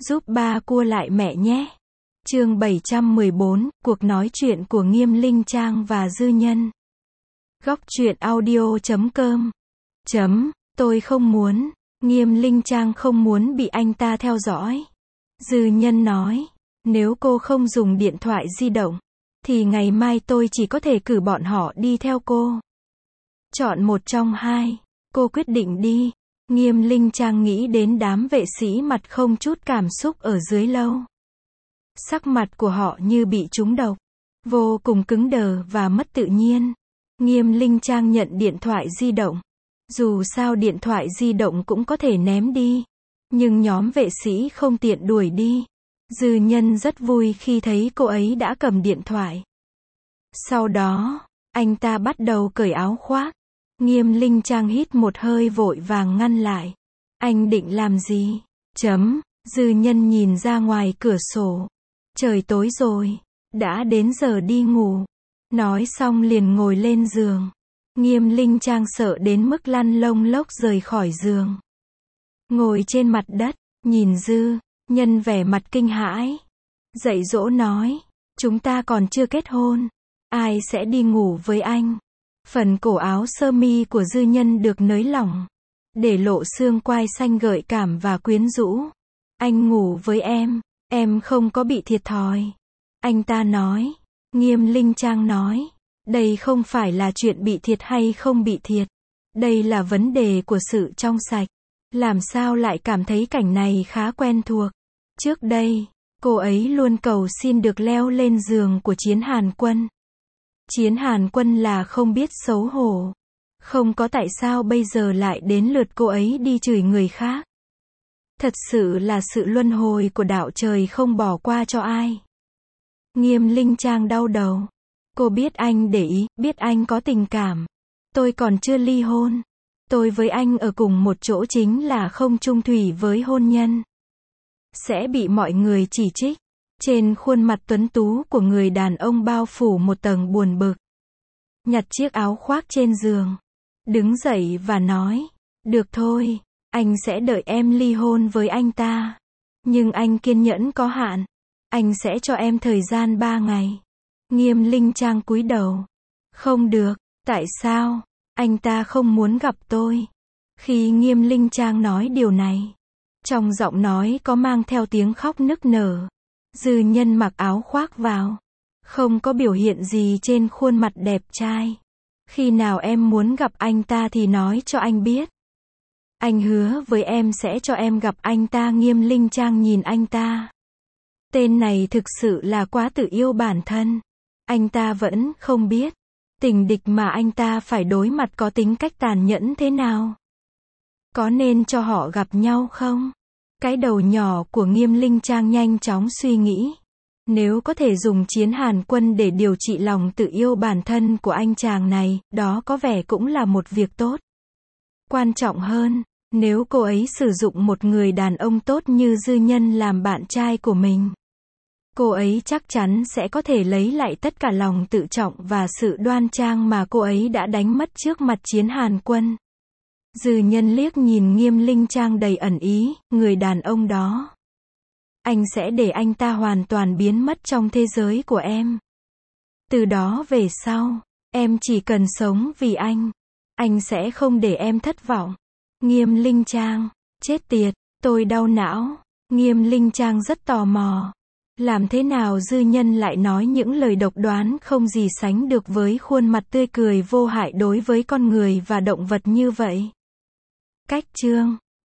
giúp ba cua lại mẹ nhé. Chương 714, cuộc nói chuyện của Nghiêm Linh Trang và Dư Nhân. Góc truyện audio.com. Tôi không muốn. Nghiêm Linh Trang không muốn bị anh ta theo dõi. Dư Nhân nói, nếu cô không dùng điện thoại di động, thì ngày mai tôi chỉ có thể cử bọn họ đi theo cô. Chọn một trong hai, cô quyết định đi. Nghiêm Linh Trang nghĩ đến đám vệ sĩ mặt không chút cảm xúc ở dưới lâu. Sắc mặt của họ như bị trúng độc, vô cùng cứng đờ và mất tự nhiên. Nghiêm Linh Trang nhận điện thoại di động. Dù sao điện thoại di động cũng có thể ném đi, nhưng nhóm vệ sĩ không tiện đuổi đi. Dư Nhân rất vui khi thấy cô ấy đã cầm điện thoại. Sau đó, anh ta bắt đầu cởi áo khoác. Nghiêm Linh Trang hít một hơi vội vàng ngăn lại. Anh định làm gì? Dư Nhân nhìn ra ngoài cửa sổ. Trời tối rồi, đã đến giờ đi ngủ. Nói xong liền ngồi lên giường. Nghiêm Linh Trang sợ đến mức lăn lông lốc rời khỏi giường. Ngồi trên mặt đất, nhìn Dư Nhân vẻ mặt kinh hãi. Dạy dỗ nói, chúng ta còn chưa kết hôn, ai sẽ đi ngủ với anh? Phần cổ áo sơ mi của Dư Nhân được nới lỏng, để lộ xương quai xanh gợi cảm và quyến rũ. Anh ngủ với em không có bị thiệt thòi. Anh ta nói. Nghiêm Linh Trang nói, đây không phải là chuyện bị thiệt hay không bị thiệt. Đây là vấn đề của sự trong sạch. Làm sao lại cảm thấy cảnh này khá quen thuộc. Trước đây, cô ấy luôn cầu xin được leo lên giường của Chiến Hàn Quân. Chiến Hàn Quân là không biết xấu hổ. Không có tại sao bây giờ lại đến lượt cô ấy đi chửi người khác. Thật sự là sự luân hồi của đạo trời không bỏ qua cho ai. Nghiêm Linh Trang đau đầu. Cô biết anh để ý, biết anh có tình cảm. Tôi còn chưa ly hôn. Tôi với anh ở cùng một chỗ chính là không chung thủy với hôn nhân. Sẽ bị mọi người chỉ trích. Trên khuôn mặt tuấn tú của người đàn ông bao phủ một tầng buồn bực. Nhặt chiếc áo khoác trên giường. Đứng dậy và nói, được thôi, anh sẽ đợi em ly hôn với anh ta. Nhưng anh kiên nhẫn có hạn. Anh sẽ cho em thời gian 3 ngày. Nghiêm Linh Trang cúi đầu. Không được, tại sao? Anh ta không muốn gặp tôi. Khi Nghiêm Linh Trang nói điều này, trong giọng nói có mang theo tiếng khóc nức nở. Dư Nhân mặc áo khoác vào. Không có biểu hiện gì trên khuôn mặt đẹp trai. Khi nào em muốn gặp anh ta thì nói cho anh biết. Anh hứa với em sẽ cho em gặp anh ta. Nghiêm Linh Trang nhìn anh ta. Tên này thực sự là quá tự yêu bản thân. Anh ta vẫn không biết tình địch mà anh ta phải đối mặt có tính cách tàn nhẫn thế nào. Có nên cho họ gặp nhau không? Cái đầu nhỏ của Nghiêm Linh Trang nhanh chóng suy nghĩ. Nếu có thể dùng Chiến Hàn Quân để điều trị lòng tự yêu bản thân của anh chàng này, đó có vẻ cũng là một việc tốt. Quan trọng hơn, nếu cô ấy sử dụng một người đàn ông tốt như Dư Nhân làm bạn trai của mình, cô ấy chắc chắn sẽ có thể lấy lại tất cả lòng tự trọng và sự đoan trang mà cô ấy đã đánh mất trước mặt Chiến Hàn Quân. Dư Nhân liếc nhìn Nghiêm Linh Trang đầy ẩn ý, người đàn ông đó. Anh sẽ để anh ta hoàn toàn biến mất trong thế giới của em. Từ đó về sau, em chỉ cần sống vì anh. Anh sẽ không để em thất vọng. Nghiêm Linh Trang, chết tiệt, tôi đau não. Nghiêm Linh Trang rất tò mò. Làm thế nào Dư Nhân lại nói những lời độc đoán không gì sánh được với khuôn mặt tươi cười vô hại đối với con người và động vật như vậy? Cách chương